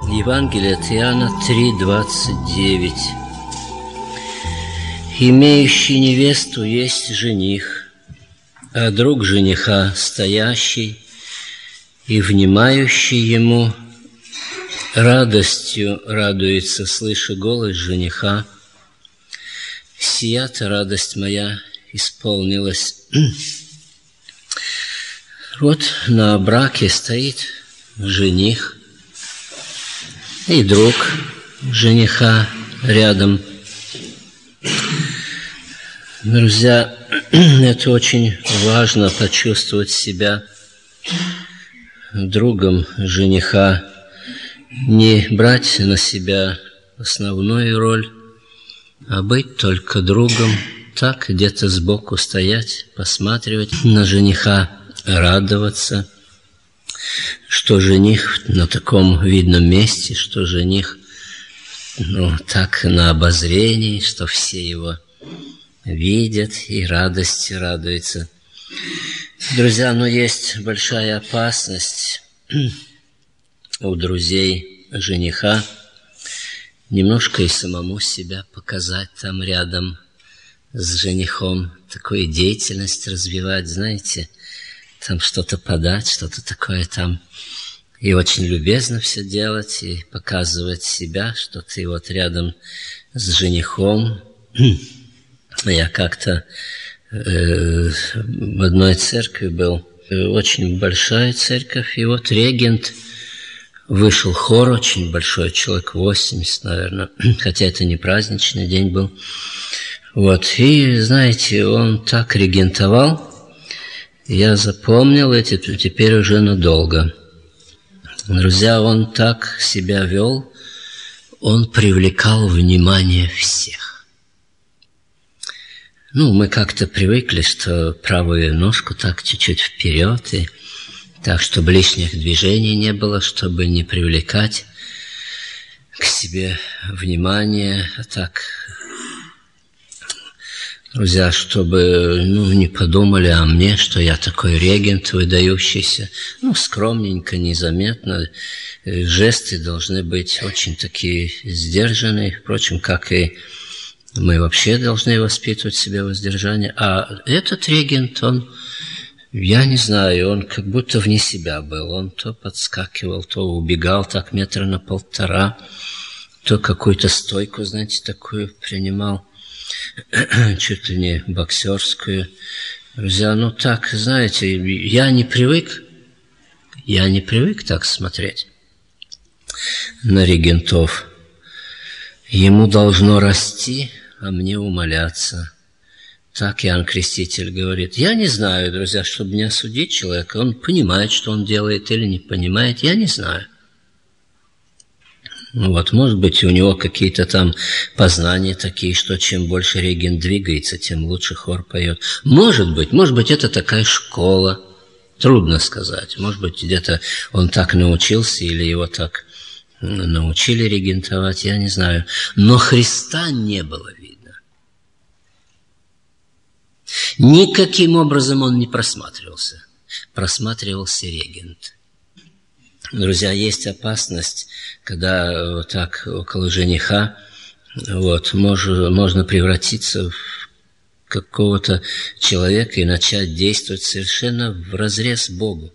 Евангелие от Иоанна 3:29. «Имеющий невесту есть жених, а друг жениха стоящий и внимающий ему радостью радуется, слыша голос жениха. Сия-то радость моя исполнилась». Вот на браке стоит жених и друг жениха рядом. Друзья, это очень важно почувствовать себя другом жениха, не брать на себя основную роль, а быть только другом, так где-то сбоку стоять, посматривать на жениха, радоваться, что жених на таком видном месте, что жених так на обозрении, что все его видят и радости радуются. Друзья, но есть большая опасность у друзей жениха немножко и самому себя показать там рядом с женихом, такую деятельность развивать, знаете, там что-то подать, что-то такое там, и очень любезно все делать, и показывать себя, что ты вот рядом с женихом. Я как-то в одной церкви был, очень большая церковь, и вот регент, вышел хор очень большой, человек 80, наверное, хотя это не праздничный день был. Вот, и, знаете, он так регентовал, я запомнил это теперь уже надолго. Друзья, он так себя вел, он привлекал внимание всех. Мы как-то привыкли, что правую ножку так чуть-чуть вперед, и так, чтобы лишних движений не было, чтобы не привлекать к себе внимание, а так, друзья, чтобы не подумали о мне, что я такой регент выдающийся, скромненько, незаметно. Жесты должны быть очень такие сдержанные, впрочем, как и мы вообще должны воспитывать в себе воздержание. А этот регент, он, я не знаю, он как будто вне себя был. Он то подскакивал, то убегал так метра на 1,5, то какую-то стойку, знаете, такую принимал, чуть ли не боксерскую. Друзья, так, знаете, я не привык так смотреть на регентов. Ему должно расти, а мне умаляться. Так Иоанн Креститель говорит. Я не знаю, друзья, чтобы не осудить человека, он понимает, что он делает или не понимает, я не знаю. Может быть, у него какие-то там познания такие, что чем больше регент двигается, тем лучше хор поет. Может быть, это такая школа. Трудно сказать. Может быть, где-то он так научился, или его так научили регентовать, я не знаю. Но Христа не было видно. Никаким образом он не просматривался. Просматривался регент. Друзья, есть опасность, когда вот так около жениха можно превратиться в какого-то человека и начать действовать совершенно вразрез Богу.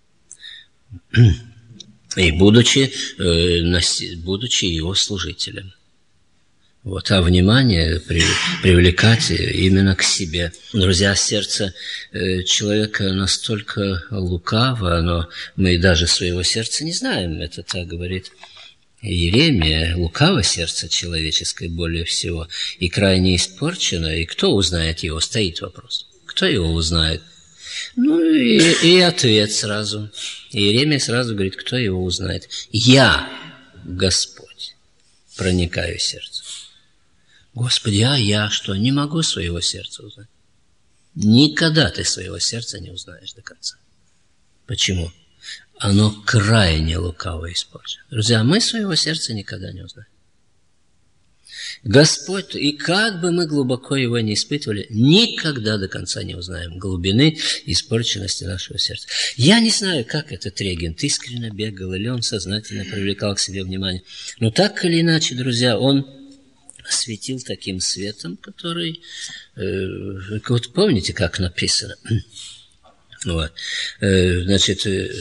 И будучи его служителем. А внимание привлекать именно к себе. Друзья, сердце человека настолько лукаво, но мы даже своего сердца не знаем. Это так говорит Иеремия. Лукаво сердце человеческое более всего, и крайне испорчено. И кто узнает его? Стоит вопрос. Кто его узнает? И ответ сразу. Иеремия сразу говорит, кто его узнает? Я, Господь, проникаю в сердце. Господи, я что, не могу своего сердца узнать? Никогда ты своего сердца не узнаешь до конца. Почему? Оно крайне лукаво испорчено. Друзья, мы своего сердца никогда не узнаем. Господь, и как бы мы глубоко его не испытывали, никогда до конца не узнаем глубины испорченности нашего сердца. Я не знаю, как этот регент искренне бегал, или он сознательно привлекал к себе внимание. Но так или иначе, друзья, он светил таким светом, который... вот помните, как написано? Вот. Значит,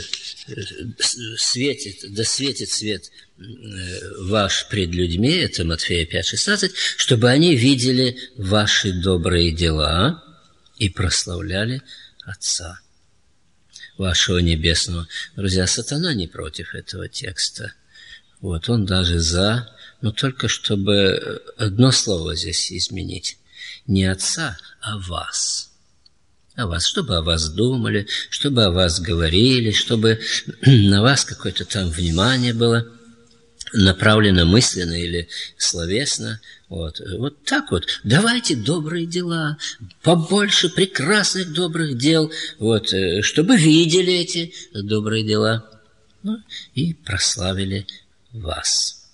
да светит свет ваш пред людьми, это Матфея 5:16, чтобы они видели ваши добрые дела и прославляли Отца вашего Небесного. Друзья, сатана не против этого текста. Вот, он даже за, но только чтобы одно слово здесь изменить. Не Отца, а вас. О вас, чтобы о вас думали, чтобы о вас говорили, чтобы на вас какое-то там внимание было направлено мысленно или словесно. Вот так вот. Давайте добрые дела, побольше прекрасных добрых дел, вот, чтобы видели эти добрые дела, ну, и прославили вас.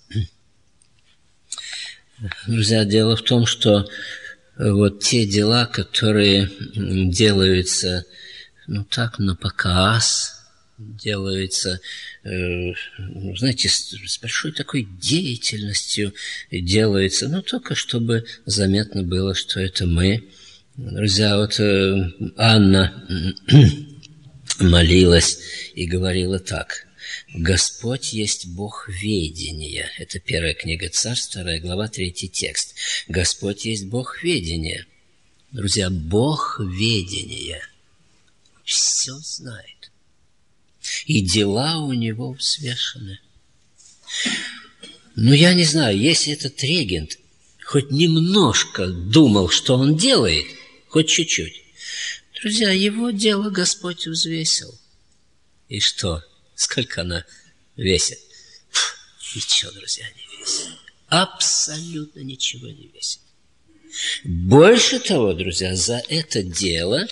Друзья, дело в том, что вот те дела, которые делаются, ну так, на показ, делаются, знаете, с большой такой деятельностью делаются, ну только чтобы заметно было, что это мы. Друзья, вот Анна молилась и говорила так: «Господь есть Бог ведения». Это 1 книга Царств, 2 глава, 3 текст. Господь есть Бог ведения. Друзья, Бог ведения все знает. И дела у него взвешены. Ну, я не знаю, если этот регент хоть немножко думал, что он делает, хоть чуть-чуть, друзья, его дело Господь взвесил. И что? Сколько она весит? Ничего, друзья, не весит. Абсолютно ничего не весит. Больше того, друзья, за это дело,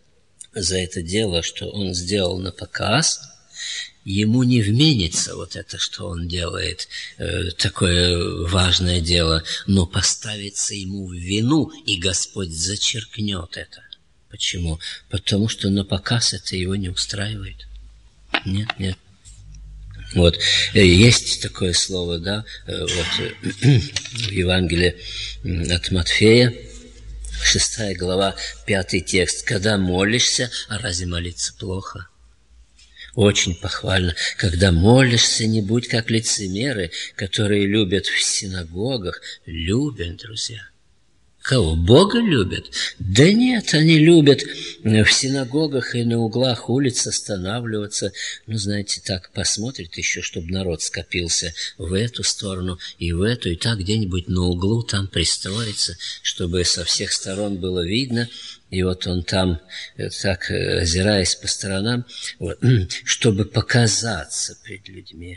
что он сделал на показ, ему не вменится вот это, что он делает, такое важное дело, но поставится ему в вину, и Господь зачеркнет это. Почему? Потому что на показ это его не устраивает. Нет. Вот, есть такое слово, да, вот, в Евангелии от Матфея, 6 глава, 5 текст. Когда молишься, а разве молиться плохо? Очень похвально. Когда молишься, не будь как лицемеры, которые любят в синагогах. Любят, друзья. Кого? Бога любят? Да нет, они любят в синагогах и на углах улиц останавливаться. Ну, знаете, так посмотрит еще, чтобы народ скопился в эту сторону и в эту, и так где-нибудь на углу там пристроиться, чтобы со всех сторон было видно. И вот он там, так озираясь по сторонам, вот, чтобы показаться пред людьми.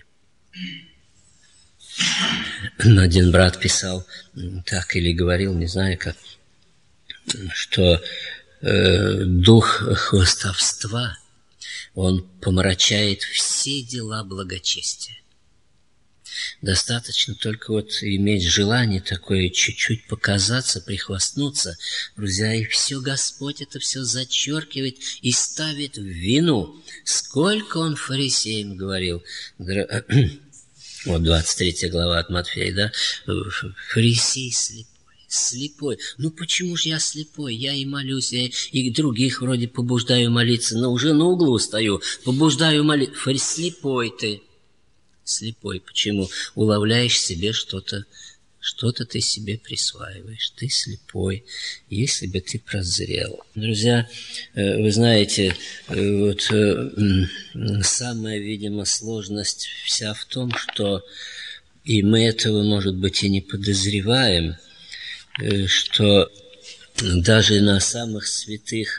Один брат писал так или говорил, не знаю как, что дух хвастовства, он помрачает все дела благочестия. Достаточно только вот иметь желание такое, чуть-чуть показаться, прихвастнуться, друзья, и все, Господь это все зачеркивает и ставит в вину. Сколько он фарисеям говорил, вот 23 глава от Матфея, да? Фарисей слепой. Ну, почему же я слепой? Я и молюсь, я и других вроде побуждаю молиться, но уже на углу стою, побуждаю молиться. Слепой ты. Слепой. Почему? Уловляешь себе что-то ты себе присваиваешь. Ты слепой, если бы ты прозрел. Друзья, вы знаете, вот самая, видимо, сложность вся в том, что, и мы этого, может быть, и не подозреваем, что даже на самых святых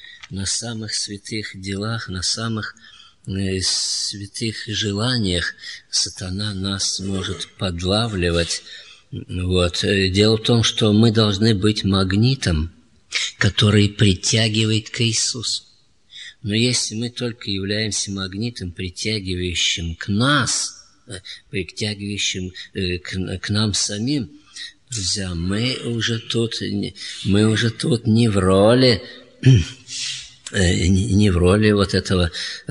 делах, на самых святых желаниях сатана нас может подлавливать. Вот. Дело в том, что мы должны быть магнитом, который притягивает к Иисусу. Но если мы только являемся магнитом, притягивающим к нас, притягивающим к нам самим, Друзья, мы уже тут не в роли, не в роли вот этого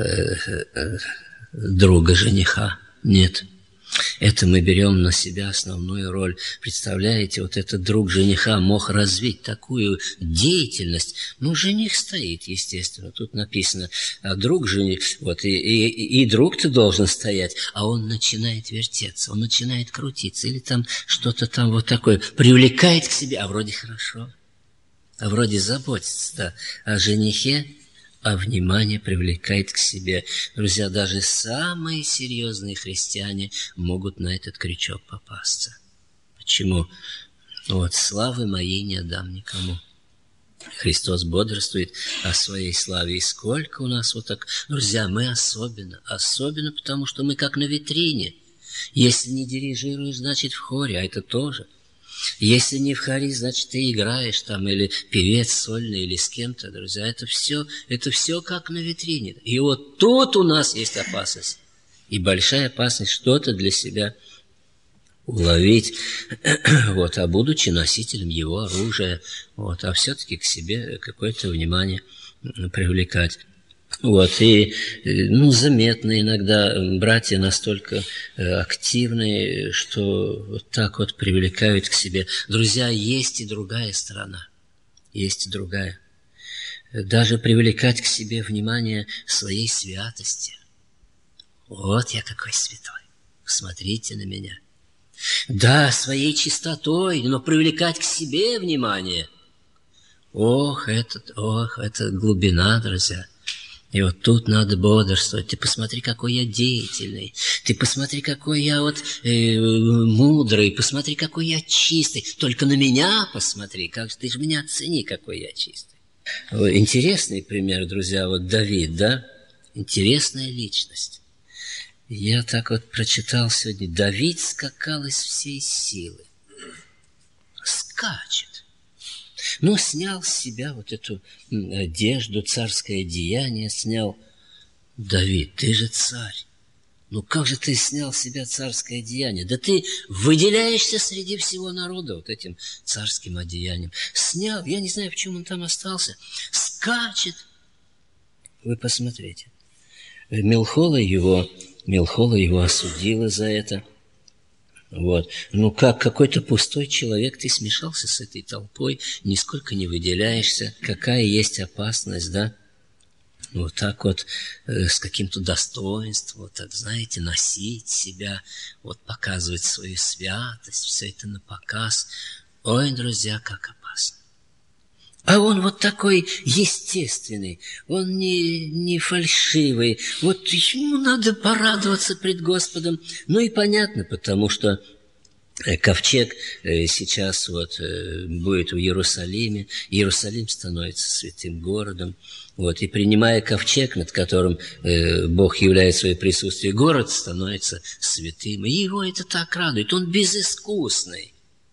друга жениха. Нет. Это мы берем на себя основную роль. Представляете, вот этот друг жениха мог развить такую деятельность. Ну, жених стоит, естественно. Тут написано, а друг жених, вот, и друг ты должен стоять, а он начинает вертеться, он начинает крутиться, или там что-то там вот такое, привлекает к себе, а вроде хорошо, а вроде заботится, да, о женихе, а внимание привлекает к себе. Друзья, даже самые серьезные христиане могут на этот крючок попасться. Почему? Вот, славы моей не отдам никому. Христос бодрствует о своей славе. И сколько у нас вот так... Друзья, мы особенно, потому что мы как на витрине. Если не дирижируешь, значит в хоре, а это тоже. Если не в хоре, значит, ты играешь там, или певец сольный, или с кем-то, друзья. Это все как на витрине. И вот тут у нас есть опасность. И большая опасность что-то для себя уловить, вот, а будучи носителем его оружия, вот, а все-таки к себе какое-то внимание привлекать. Вот, и, заметно иногда братья настолько активные, что вот так вот привлекают к себе. Друзья, есть и другая сторона, есть и другая. Даже привлекать к себе внимание своей святости. Вот я какой святой, посмотрите на меня. Да, своей чистотой, но привлекать к себе внимание. Ох, это глубина, друзья. И вот тут надо бодрствовать. Ты посмотри, какой я деятельный. Ты посмотри, какой я мудрый. Посмотри, какой я чистый. Только на меня посмотри. Ты же меня оцени, какой я чистый. Интересный пример, друзья. Вот Давид, да? Интересная личность. Я так вот прочитал сегодня. Давид скакал из всей силы. Скачет. Снял с себя вот эту одежду, царское одеяние снял. Давид, ты же царь. Как же ты снял с себя царское одеяние? Да ты выделяешься среди всего народа вот этим царским одеянием. Снял, я не знаю, почему он там остался. Скачет. Вы посмотрите. Мелхола его осудила за это. Вот. Как какой-то пустой человек, ты смешался с этой толпой, нисколько не выделяешься. Какая есть опасность, да? Вот так вот, с каким-то достоинством, вот так, знаете, носить себя, вот показывать свою святость, все это на показ. Ой, друзья, как опасно. А он вот такой естественный, он не фальшивый. Вот ему надо порадоваться пред Господом. И понятно, потому что ковчег сейчас вот будет в Иерусалиме. Иерусалим становится святым городом. Вот, и принимая ковчег, над которым Бог являет свое присутствие, город становится святым. И его это так радует. Он безыскусный.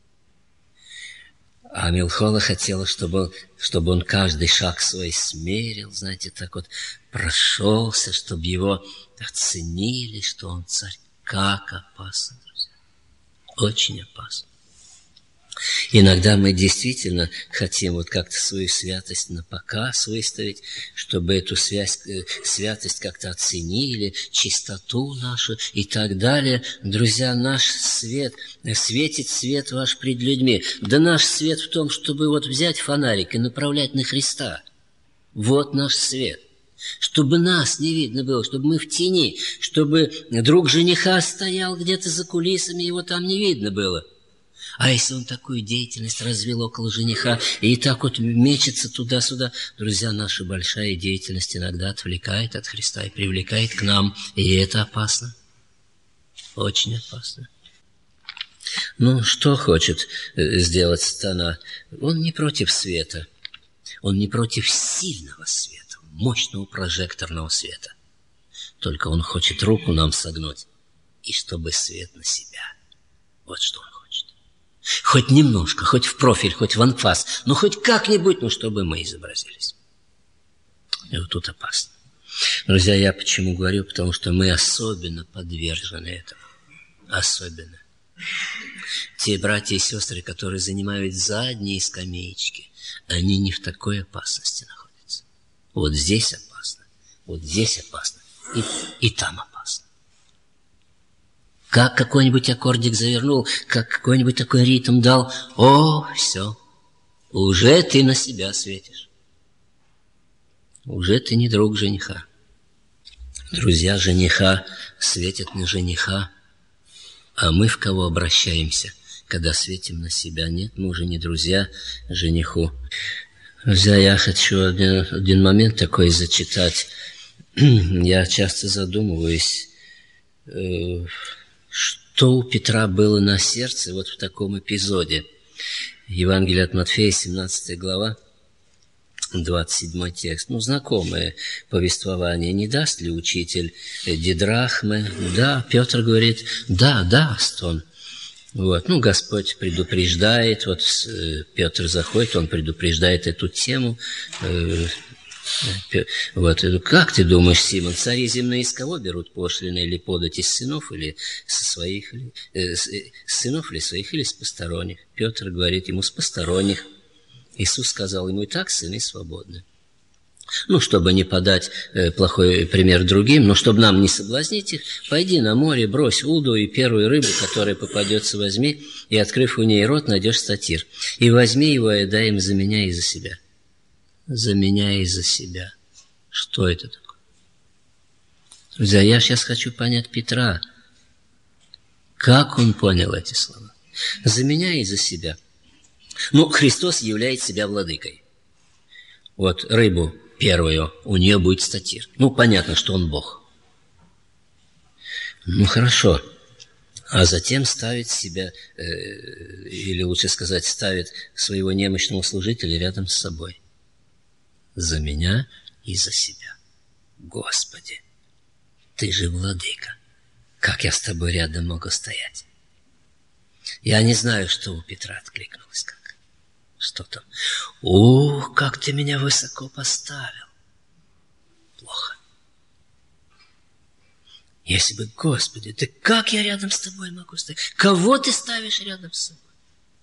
А Мелхола хотела, чтобы он каждый шаг свой смерил, знаете, так вот прошелся, чтобы его оценили, что он царь. Как опасно, друзья. Очень опасно. Иногда мы действительно хотим вот как-то свою святость на показ выставить, чтобы эту святость как-то оценили, чистоту нашу и так далее. Друзья, наш свет, светит свет ваш пред людьми. Да наш свет в том, чтобы вот взять фонарик и направлять на Христа. Вот наш свет. Чтобы нас не видно было, чтобы мы в тени, чтобы друг жениха стоял где-то за кулисами, его там не видно было. А если он такую деятельность развел около жениха и так вот мечется туда-сюда, друзья, наша большая деятельность иногда отвлекает от Христа и привлекает к нам, и это опасно, очень опасно. Что хочет сделать сатана? Он не против света, он не против сильного света, мощного прожекторного света. Только он хочет руку нам согнуть, и чтобы свет на себя. Вот что он хочет. Хоть немножко, хоть в профиль, хоть в анфас, хоть как-нибудь, чтобы мы изобразились. И вот тут опасно. Друзья, я почему говорю? Потому что мы особенно подвержены этому. Особенно. Те братья и сестры, которые занимают задние скамеечки, они не в такой опасности находятся. Вот здесь опасно, вот здесь опасно, и там опасно. Как какой-нибудь аккордик завернул, как какой-нибудь такой ритм дал, все, уже ты на себя светишь. Уже ты не друг жениха. Друзья жениха светят на жениха, а мы в кого обращаемся, когда светим на себя? Нет, мы уже не друзья жениху. Друзья, я хочу один момент такой зачитать. Я часто задумываюсь, что у Петра было на сердце вот в таком эпизоде. Евангелие от Матфея, 17 глава, 27 текст. Знакомое повествование. Не даст ли учитель дидрахмы? Да, Петр говорит, да, даст он. Господь предупреждает, Петр заходит, он предупреждает эту тему. Как ты думаешь, Симон, цари земные из кого берут пошлины или подать, из сынов или со своих, сынов или своих, или с посторонних? Петр говорит ему, с посторонних. Иисус сказал ему, и так сыны свободны. Чтобы не подать плохой пример другим, но чтобы нам не соблазнить их, пойди на море, брось уду и первую рыбу, которая попадется, возьми, и, открыв у ней рот, найдешь статир. И возьми его и дай им за меня и за себя. За меня и за себя. Что это такое? Друзья, я сейчас хочу понять Петра. Как он понял эти слова? За меня и за себя. Христос являет себя владыкой. Рыбу первую, у нее будет статир. Понятно, что он Бог. Хорошо. А затем ставит себя, или лучше сказать, ставит своего немощного служителя рядом с собой. За меня и за себя. Господи, Ты же владыка. Как я с Тобой рядом могу стоять? Я не знаю, что у Петра откликнулось как. Что там? Как Ты меня высоко поставил. Плохо. Если бы, Господи, Ты как я рядом с Тобой могу стоять? Кого Ты ставишь рядом с собой?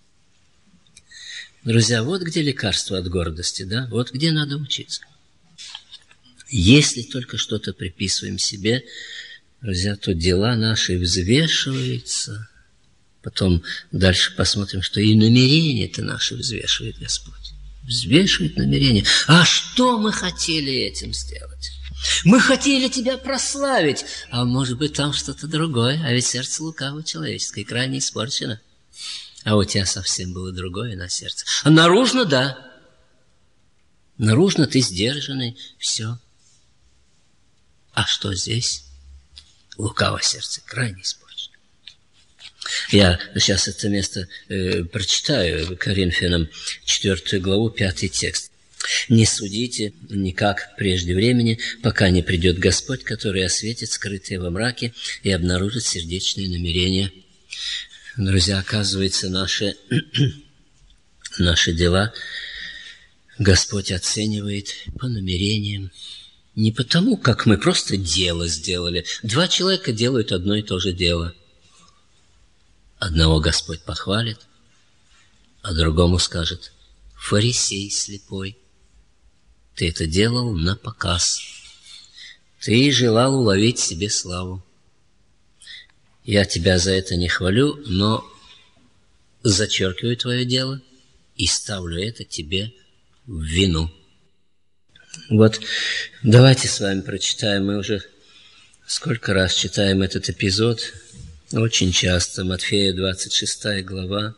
Друзья, вот где лекарство от гордости, да? Вот где надо учиться. Если только что-то приписываем себе, друзья, то дела наши взвешиваются. Потом дальше посмотрим, что и намерения-то наши взвешивает Господь. Взвешивает намерения. А что мы хотели этим сделать? Мы хотели Тебя прославить, а может быть там что-то другое. А ведь сердце лукаво человеческое, крайне испорчено. А у тебя совсем было другое на сердце. А наружно, да. Наружно ты сдержанный, все. А что здесь? Лукаво сердце, крайне испорчено. Я сейчас это место прочитаю, Коринфянам 4 главу, 5 текст. «Не судите никак прежде времени, пока не придет Господь, который осветит скрытые во мраке и обнаружит сердечные намерения». Друзья, оказывается, наши дела Господь оценивает по намерениям. Не потому, как мы просто дело сделали. Два человека делают одно и то же дело. Одного Господь похвалит, а другому скажет: фарисей слепой, ты это делал на показ. Ты желал уловить себе славу. Я тебя за это не хвалю, но зачеркиваю твое дело и ставлю это тебе в вину. Вот давайте с вами прочитаем. Мы уже сколько раз читаем этот эпизод. Очень часто. Матфея 26 глава.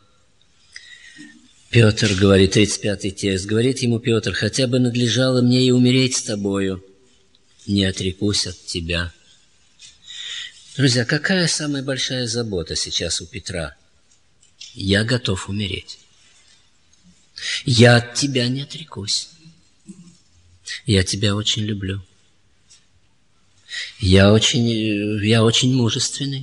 Петр говорит, 35 текст. Говорит ему Петр: хотя бы надлежало мне и умереть с тобою, не отрекусь от тебя. Друзья, какая самая большая забота сейчас у Петра? Я готов умереть. Я от тебя не отрекусь. Я тебя очень люблю. Я очень мужественный.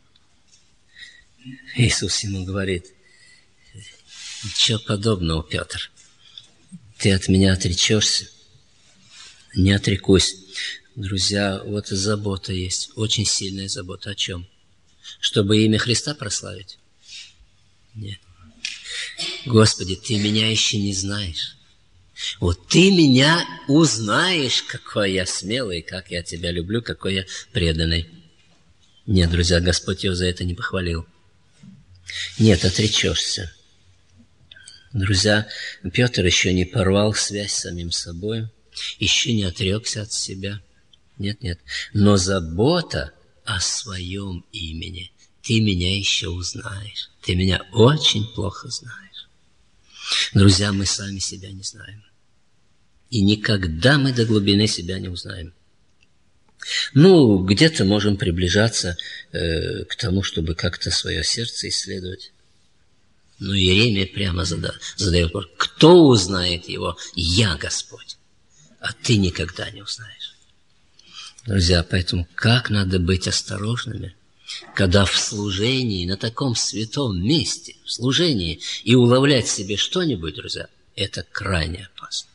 Иисус ему говорит: ничего подобного, Петр. Ты от меня отречешься? Не отрекусь. Друзья, вот забота есть, очень сильная забота. О чем? Чтобы имя Христа прославить? Нет. Господи, Ты меня еще не знаешь. Вот Ты меня узнаешь, какой я смелый, как я Тебя люблю, какой я преданный. Нет, друзья, Господь его за это не похвалил. Нет, отречешься. Друзья, Петр еще не порвал связь с самим собой, еще не отрекся от себя. Нет, нет. Но забота о своем имени. Ты меня еще узнаешь. Ты меня очень плохо знаешь. Друзья, мы сами себя не знаем. И никогда мы до глубины себя не узнаем. Ну, где-то можем приближаться к тому, чтобы как-то свое сердце исследовать. Но Иеремия прямо задает вопрос: кто узнает его? Я, Господь. А ты никогда не узнаешь. Друзья, поэтому как надо быть осторожными, когда в служении, на таком святом месте, в служении, и уловлять себе что-нибудь, друзья, это крайне опасно.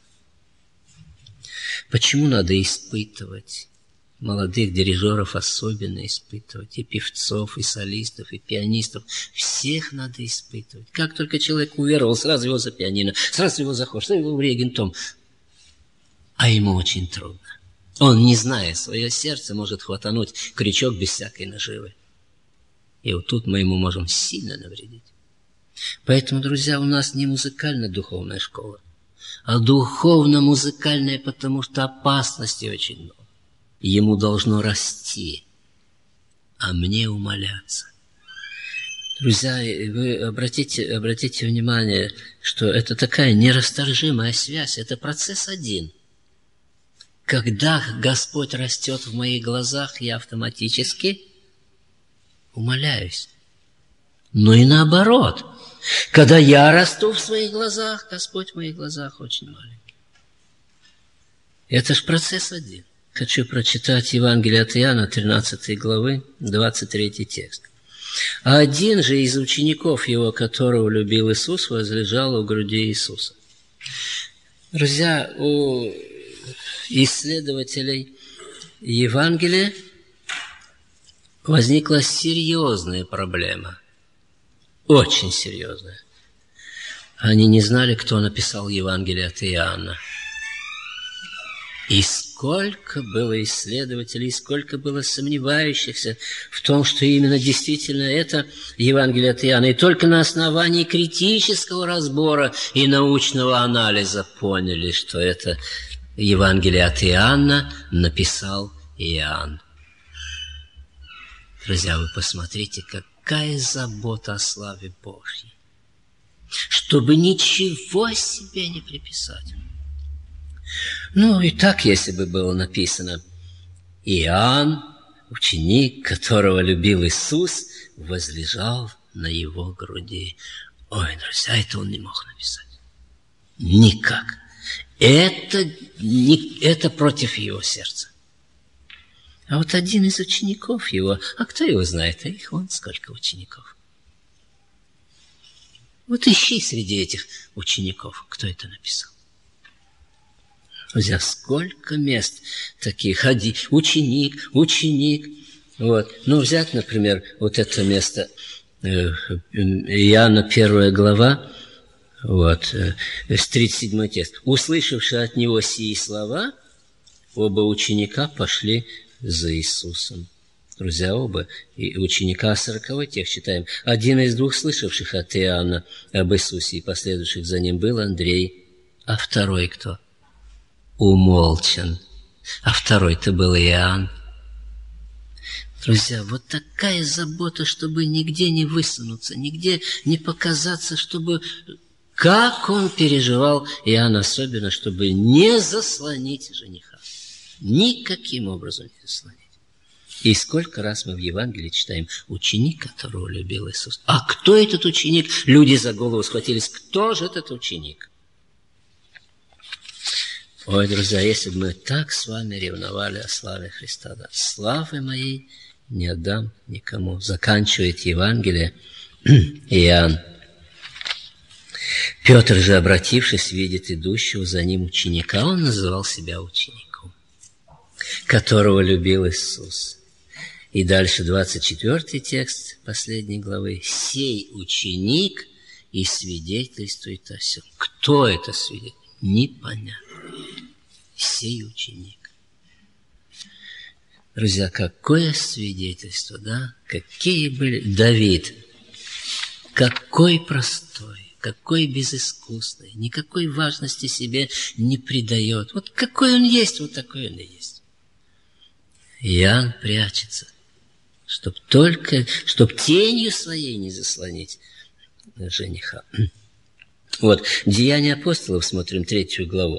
Почему надо испытывать? Молодых дирижеров особенно испытывать, и певцов, и солистов, и пианистов. Всех надо испытывать. Как только человек уверовал, сразу его за пианино, сразу его за хор, сразу его в регентон. А ему очень трудно. Он, не зная свое сердце, может хватануть крючок без всякой наживы. И вот тут мы ему можем сильно навредить. Поэтому, друзья, у нас не музыкально-духовная школа, а духовно-музыкальная, потому что опасностей очень много. Ему должно расти, а мне умаляться. Друзья, вы обратите внимание, что это такая нерасторжимая связь, это процесс один. Когда Господь растет в моих глазах, я автоматически умаляюсь. Но и наоборот. Когда я расту в своих глазах, Господь в моих глазах очень маленький. Это же процесс один. Хочу прочитать Евангелие от Иоанна, 13 главы, 23 текст. «А один же из учеников его, которого любил Иисус, возлежал у груди Иисуса». Друзья, у исследователей Евангелия возникла серьезная проблема. Очень серьезная. Они не знали, кто написал Евангелие от Иоанна. И сколько было исследователей, сколько было сомневающихся в том, что именно действительно это Евангелие от Иоанна. И только на основании критического разбора и научного анализа поняли, что это Евангелие от Иоанна написал Иоанн. Друзья, вы посмотрите, какая забота о славе Божьей. Чтобы ничего себе не приписать. Ну, и так, если бы было написано: Иоанн, ученик, которого любил Иисус, возлежал на его груди. Ой, друзья, это он не мог написать. Никак. Это против его сердца. А вот один из учеников его, а кто его знает, а их вон сколько учеников. Вот ищи среди этих учеников, кто это написал. Друзья, сколько мест таких, ученик. Вот. Ну, взять, например, вот это место, Иоанна 1 глава, вот, с 37 текст. «Услышавши от него сии слова, оба ученика пошли за Иисусом». Друзья, оба. И ученика 40 текст читаем. «Один из двух слышавших от Иоанна об Иисусе и последовавших за ним был Андрей, а второй кто?» Умолчан. А второй-то был Иоанн. Друзья, вот такая забота, чтобы нигде не высунуться, нигде не показаться, чтобы... Как он переживал, Иоанн особенно, чтобы не заслонить жениха. Никаким образом не заслонить. И сколько раз мы в Евангелии читаем: ученик, которого любил Иисус. А кто этот ученик? Люди за голову схватились. Кто же этот ученик? Ой, друзья, если бы мы так с вами ревновали о славе Христа, да, славы моей не отдам никому. Заканчивает Евангелие Иоанн. Петр же, обратившись, видит идущего за ним ученика. Он называл себя учеником, которого любил Иисус. И дальше 24 текст последней главы. «Сей ученик и свидетельствует о сем». Кто это свидетель? Непонятно. Сей ученик. Друзья, какое свидетельство, да? Какие были... Давид, какой простой, какой безыскусный, никакой важности себе не придает. Вот какой он есть, вот такой он и есть. Иоанн прячется, чтоб тенью своей не заслонить жениха. Вот, Деяния апостолов, смотрим 3 главу.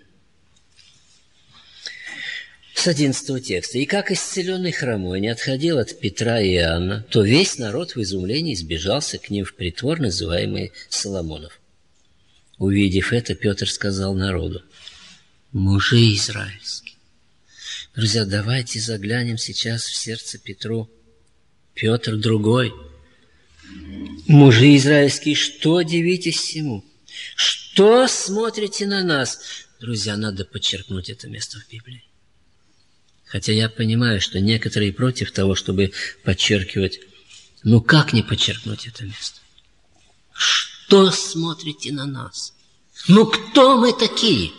С 11 текста. «И как исцеленный хромой не отходил от Петра и Иоанна, то весь народ в изумлении сбежался к ним в притвор, называемый Соломонов. Увидев это, Петр сказал народу: мужи израильские». Друзья, давайте заглянем сейчас в сердце Петру. Петр другой. Мужи израильские, что дивитесь всему? Что смотрите на нас? Друзья, надо подчеркнуть это место в Библии. Хотя я понимаю, что некоторые против того, чтобы подчеркивать. Ну как не подчеркнуть это место? Что смотрите на нас? Ну кто мы такие?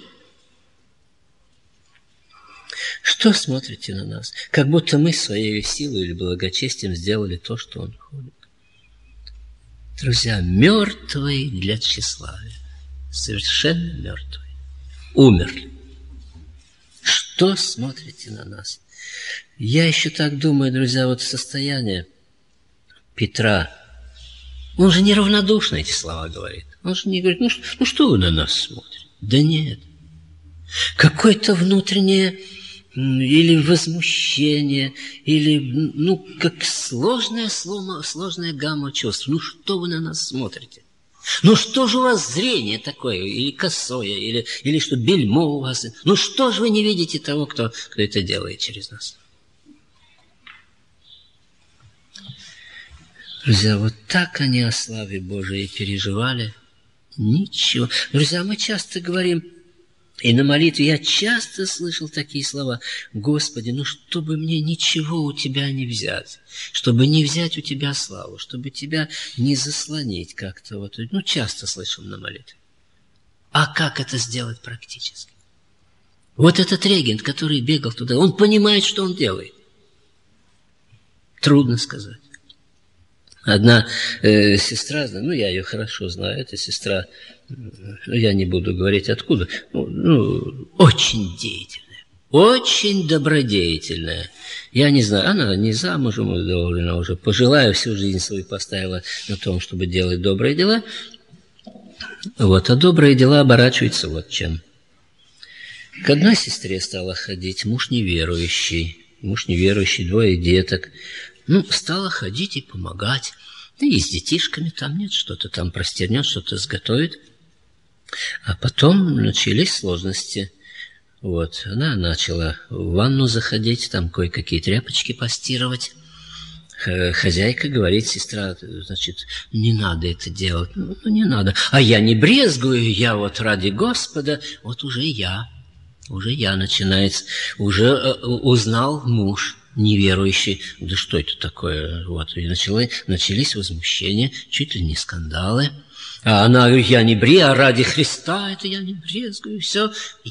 Что смотрите на нас? Как будто мы своей силой или благочестием сделали то, что он хочет. Друзья, мертвые для тщеславия. Совершенно мертвые. Умерли. Что смотрите на нас? Я еще так думаю, друзья, вот состояние Петра. Он же неравнодушно эти слова говорит. Он же не говорит, ну что вы на нас смотрите? Да нет. Какое-то внутреннее или возмущение, или, как сложная гамма чувств. Ну что вы на нас смотрите? Ну что же у вас зрение такое, или косое, или что бельмо у вас? Ну что же вы не видите того, кто это делает через нас? Друзья, вот так они о славе Божией переживали. Ничего. Друзья, мы часто говорим, и на молитве я часто слышал такие слова: Господи, ну чтобы мне ничего у Тебя не взять, чтобы не взять у Тебя славу, чтобы Тебя не заслонить как-то. Вот, часто слышал на молитве. А как это сделать практически? Вот этот регент, который бегал туда, он понимает, что он делает. Трудно сказать. Одна сестра, я ее хорошо знаю, эта сестра, я не буду говорить откуда, очень деятельная, очень добродетельная. Я не знаю, она не замужем, довольно уже пожилая, всю жизнь свою поставила на том, чтобы делать добрые дела. Вот, а добрые дела оборачиваются вот чем. К одной сестре стала ходить муж неверующий, 2 деток. Стала ходить и помогать. Да и с детишками там нет, что-то там простернет, что-то сготовит. А потом начались сложности. Вот, она начала в ванну заходить, там кое-какие тряпочки постирывать. Хозяйка говорит: сестра, значит, не надо это делать. Не надо. А я не брезгую, я вот ради Господа, вот уже я начинается. Уже узнал муж неверующий, да что это такое? Вот, и начались возмущения, чуть ли не скандалы. А она говорит: я не а ради Христа это я не брезгую, все.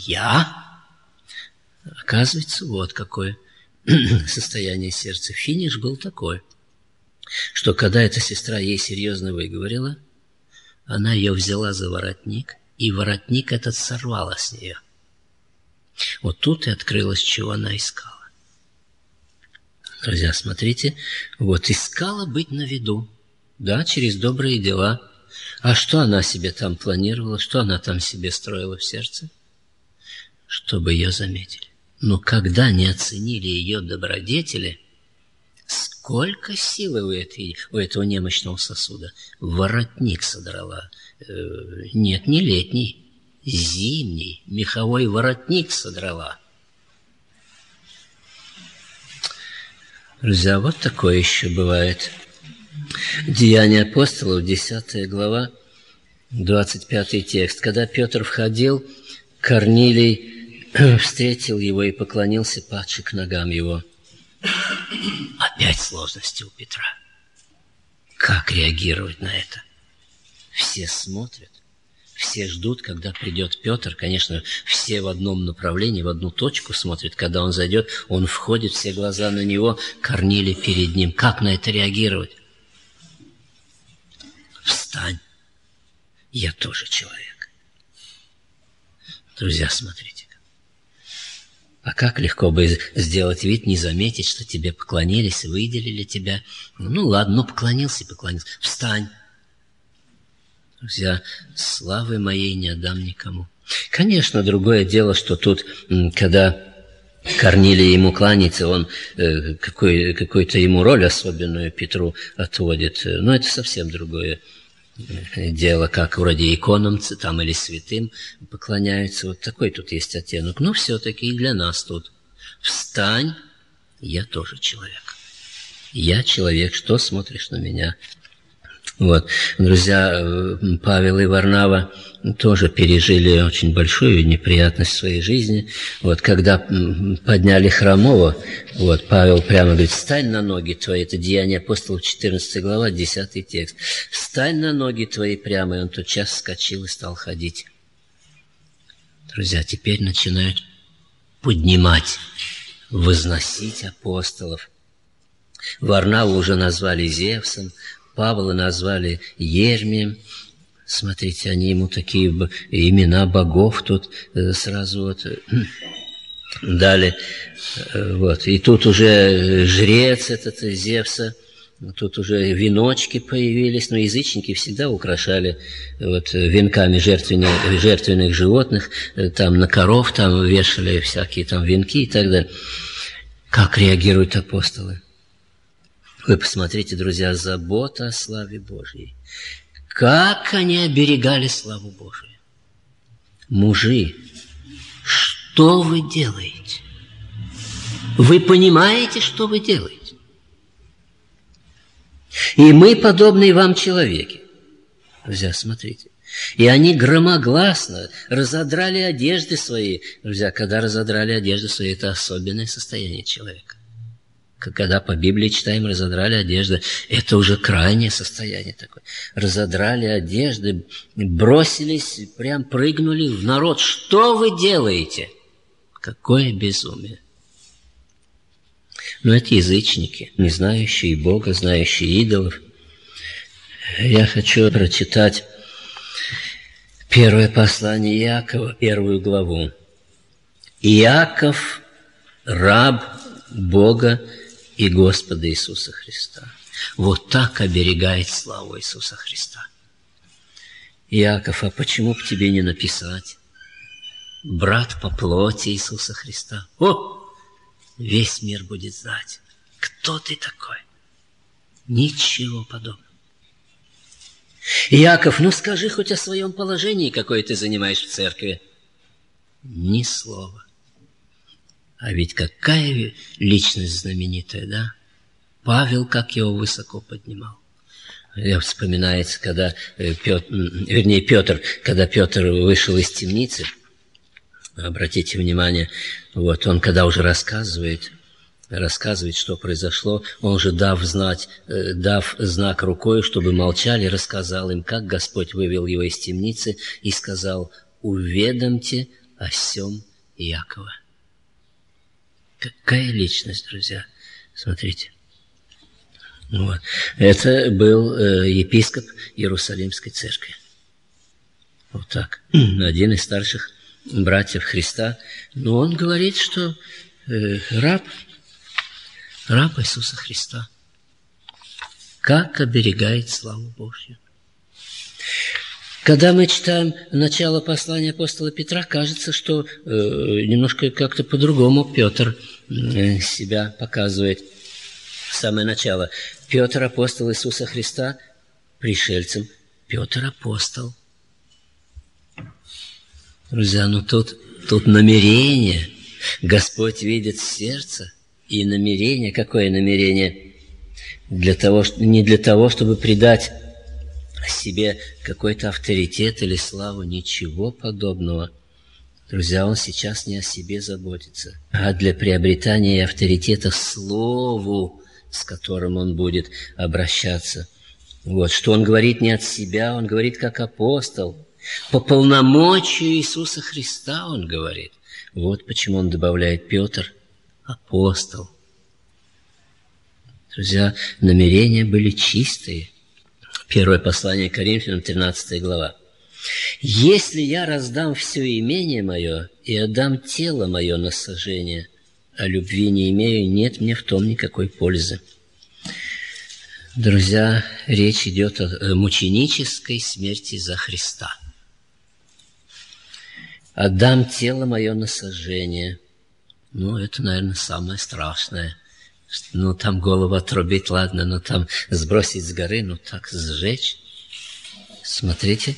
Оказывается, вот какое состояние сердца. Финиш был такой, что когда эта сестра ей серьезно выговорила, она ее взяла за воротник, и воротник этот сорвала с нее. Вот тут и открылось, чего она искала. Друзья, смотрите, вот искала быть на виду, да, через добрые дела. А что она себе там планировала, что она там себе строила в сердце? Чтобы ее заметили. Но когда не оценили ее добродетели, сколько силы у этого немощного сосуда? Воротник содрала. Нет, не летний, зимний меховой воротник содрала. Друзья, вот такое еще бывает. Деяния апостолов, 10 глава, 25 текст. Когда Петр входил, Корнилий встретил его и поклонился падши к ногам его. Опять сложности у Петра. Как реагировать на это? Все смотрят, все ждут, когда придет Петр. Конечно, все в одном направлении, в одну точку смотрят. Когда он зайдет, он входит, все глаза на него, Корнилий перед ним. Как на это реагировать? Встань, я тоже человек. Друзья, смотрите. А как легко бы сделать вид, не заметить, что тебе поклонились, выделили тебя. Ну ладно, поклонился и поклонился. Встань. Друзья, славы моей не отдам никому. Конечно, другое дело, что тут, когда Корнилий ему кланяется, он какую-то ему роль особенную Петру отводит. Но это совсем другое дело, как вроде иконам там или святым поклоняются. Вот такой тут есть оттенок. Но все-таки и для нас тут. Встань, я тоже человек. Я человек, что смотришь на меня? Вот, друзья, Павел и Варнава тоже пережили очень большую неприятность в своей жизни. Вот, когда подняли хромого, вот, Павел прямо говорит: «Встань на ноги твои». Это Деяния апостолов, 14 глава, 10 текст. «Встань на ноги твои прямо». И он тотчас вскочил и стал ходить. Друзья, теперь начинают поднимать, возносить апостолов. Варнаву уже назвали Зевсом, Павла назвали Ермием. Смотрите, они ему такие имена богов тут сразу вот дали. Вот. И тут уже жрец этот Зевса, тут уже веночки появились. Но язычники всегда украшали вот венками жертвенных животных. Там на коров там вешали всякие там венки и так далее. Как реагируют апостолы? Вы посмотрите, друзья, забота о славе Божьей. Как они оберегали славу Божию. Мужи, что вы делаете? Вы понимаете, что вы делаете? И мы подобные вам человеки. Друзья, смотрите. И они громогласно разодрали одежды свои. Друзья, когда разодрали одежды свои, это особенное состояние человека. Когда по Библии читаем, разодрали одежды, это уже крайнее состояние такое. Разодрали одежды, бросились, прям прыгнули в народ. Что вы делаете? Какое безумие! Но это язычники, не знающие Бога, знающие идолов. Я хочу прочитать первое послание Иакова, 1 главу. Иаков, раб Бога и Господа Иисуса Христа. Вот так оберегает славу Иисуса Христа. Иаков, а почему бы тебе не написать? Брат по плоти Иисуса Христа. О! Весь мир будет знать, кто ты такой. Ничего подобного. Иаков, ну скажи хоть о своем положении, какое ты занимаешь в церкви. Ни слова. А ведь какая личность знаменитая, да? Павел, как его высоко поднимал. Я вспоминается, когда Петр, когда Петр вышел из темницы, обратите внимание, вот он, когда уже рассказывает, что произошло, он же, дав знак рукой, чтобы молчали, рассказал им, как Господь вывел его из темницы, и сказал: уведомьте о сем Иакова. Какая личность, друзья! Смотрите. Вот. Это был епископ Иерусалимской церкви. Вот так. Один из старших братьев Христа. Но он говорит, что раб Иисуса Христа. Как оберегает славу Божью. Когда мы читаем начало послания апостола Петра, кажется, что немножко как-то по-другому Петр себя показывает. Самое начало. Петр, апостол Иисуса Христа, пришельцем. Петр, апостол. Друзья, ну тут намерение. Господь видит сердце и намерение. Какое намерение? Не для того, чтобы придать себе какой-то авторитет или славу. Ничего подобного. Друзья, он сейчас не о себе заботится, а для приобретания авторитета Слову с которым он будет обращаться. Вот, что он говорит не от себя, он говорит как апостол. По полномочию Иисуса Христа он говорит. Вот почему он добавляет Петр, апостол. Друзья, намерения были чистые. Первое послание к Коринфянам, 13 глава. «Если я раздам все имение мое и отдам тело мое на сожжение, а любви не имею, нет мне в том никакой пользы». Друзья, речь идет о мученической смерти за Христа. «Отдам тело мое на сожжение». Ну, это, наверное, самое страшное. Ну, там голову отрубить, ладно, но там сбросить с горы, ну, так сжечь. Смотрите.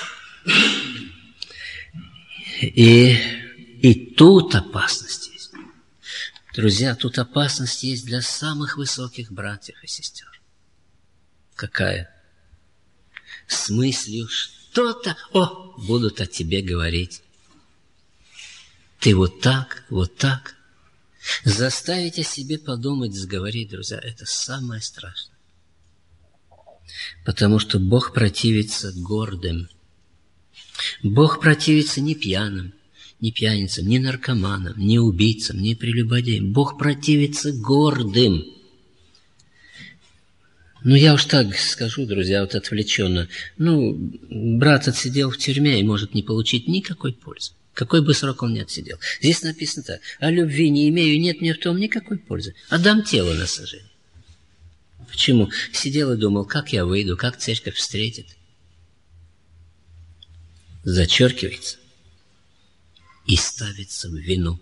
И тут опасность есть. Друзья, тут опасность есть для самых высоких братьев и сестер. Какая? С мыслью что-то, будут о тебе говорить. Ты вот так, вот так. Заставить о себе подумать, заговорить, друзья, это самое страшное. Потому что Бог противится гордым. Бог противится не пьяным, не пьяницам, не наркоманам, не убийцам, не прелюбодеям. Бог противится гордым. Ну, я уж так скажу, друзья, вот отвлеченно. Ну, брат отсидел в тюрьме и может не получить никакой пользы. Какой бы срок он ни отсидел. Здесь написано так. «О любви не имею, нет мне в том никакой пользы. Отдам тело на сожжение». Почему? Сидел и думал, как я выйду, как церковь встретит. Зачеркивается и ставится в вину.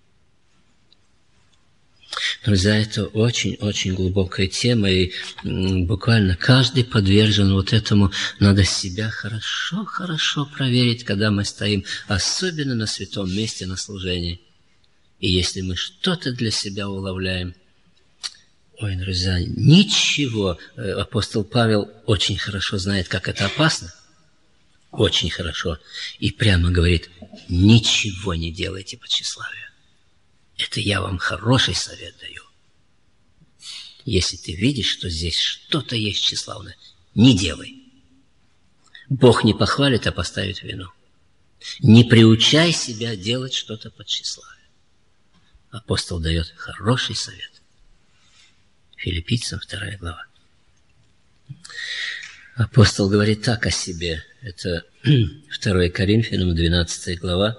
Друзья, это очень-очень глубокая тема, и буквально каждый подвержен вот этому. Надо себя хорошо проверить, когда мы стоим, особенно на святом месте, на служении. И если мы что-то для себя уловляем, друзья, ничего. Апостол Павел очень хорошо знает, как это опасно. Очень хорошо. И прямо говорит, ничего не делайте по тщеславию. Это я вам хороший совет даю. Если ты видишь, что здесь что-то есть тщеславное, не делай. Бог не похвалит, а поставит в вину. Не приучай себя делать что-то по тщеславию. Апостол дает хороший совет. Филиппийцам 2 глава. Апостол говорит так о себе. Это 2 Коринфянам 12 глава.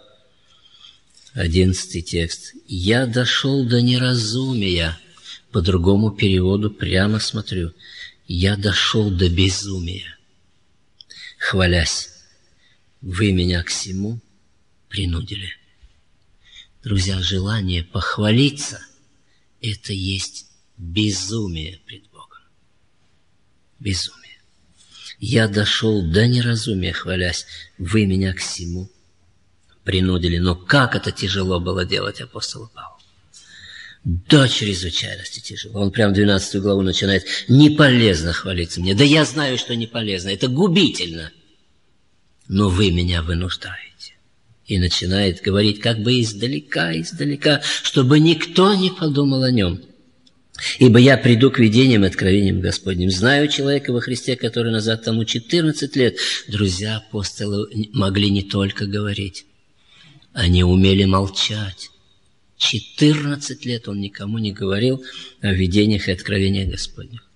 11 текст. «Я дошел до неразумия». По другому переводу прямо смотрю. «Я дошел до безумия, хвалясь, вы меня к сему принудили». Друзья, желание похвалиться – это есть безумие пред Богом. Безумие. «Я дошел до неразумия, хвалясь, вы меня к сему принудили». Но как это тяжело было делать апостолу Павлу. До чрезвычайности тяжело. Он прям 12 главу начинает. «Не полезно хвалиться мне». Да я знаю, что не полезно. Это губительно. Но вы меня вынуждаете. И начинает говорить как бы издалека, чтобы никто не подумал о нем. «Ибо я приду к видениям и откровениям Господним. Знаю человека во Христе, который назад тому 14 лет». Друзья, апостолы могли не только говорить. Они умели молчать. 14 лет он никому не говорил о видениях и откровениях Господних.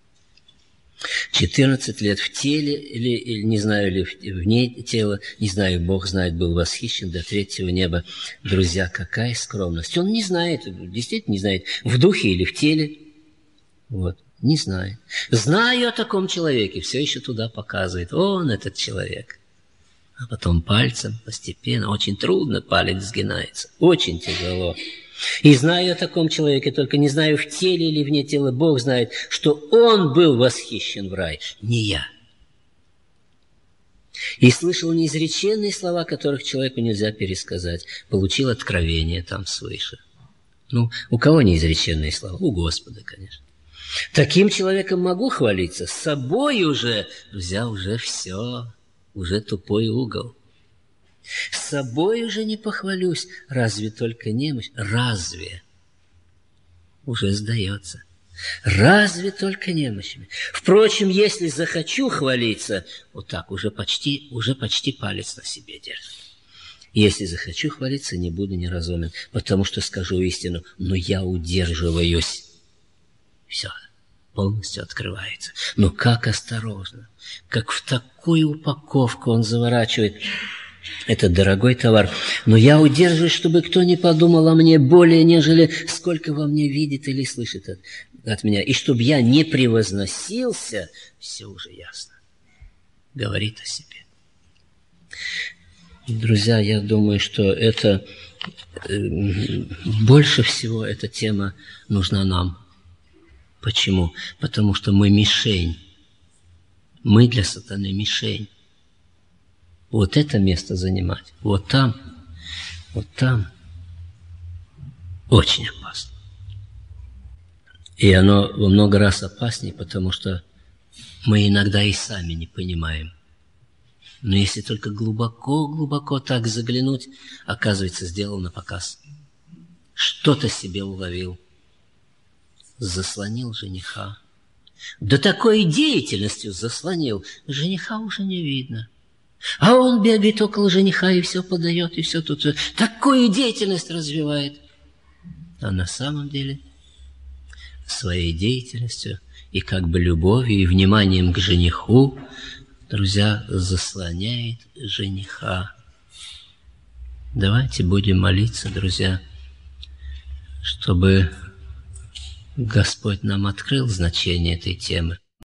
14 лет в теле, или не знаю, или вне тела, не знаю, Бог знает, был восхищен до третьего неба. Друзья, какая скромность. Он не знает, действительно не знает, в духе или в теле. Вот, не знает. Знаю о таком человеке, все еще туда показывает. Он этот человек. А потом пальцем постепенно, очень трудно, палец сгинается. Очень тяжело. И знаю о таком человеке, только не знаю, в теле или вне тела. Бог знает, что он был восхищен в рай, не я. И слышал неизреченные слова, которых человеку нельзя пересказать. Получил откровение там свыше. Ну, у кого неизреченные слова? У Господа, конечно. Таким человеком могу хвалиться. С собой уже, друзья, уже все. Уже тупой угол. С собой уже не похвалюсь, разве только немощь. Разве? Уже сдается. Разве только немощами. Впрочем, если захочу хвалиться, вот так уже почти палец на себе держит. Если захочу хвалиться, не буду неразумен, потому что скажу истину, но я удерживаюсь. Все, полностью открывается. Но как осторожно, как в такую упаковку он заворачивает этот дорогой товар. Но я удерживаюсь, чтобы кто не подумал о мне более, нежели сколько во мне видит или слышит от меня. И чтобы я не превозносился, все уже ясно. Говорит о себе. Друзья, я думаю, что это больше всего эта тема нужна нам. Почему? Потому что мы мишень. Мы для сатаны мишень. Вот это место занимать. Вот там. Очень опасно. И оно во много раз опаснее, потому что мы иногда и сами не понимаем. Но если только глубоко так заглянуть, оказывается, сделал на показ. Что-то себе уловил. Заслонил жениха. Да такой деятельностью заслонил. Жениха уже не видно. А он бегает около жениха и все подает, и все тут. Такую деятельность развивает. А на самом деле своей деятельностью и как бы любовью и вниманием к жениху, друзья, заслоняет жениха. Давайте будем молиться, друзья, чтобы Господь нам открыл значение этой темы.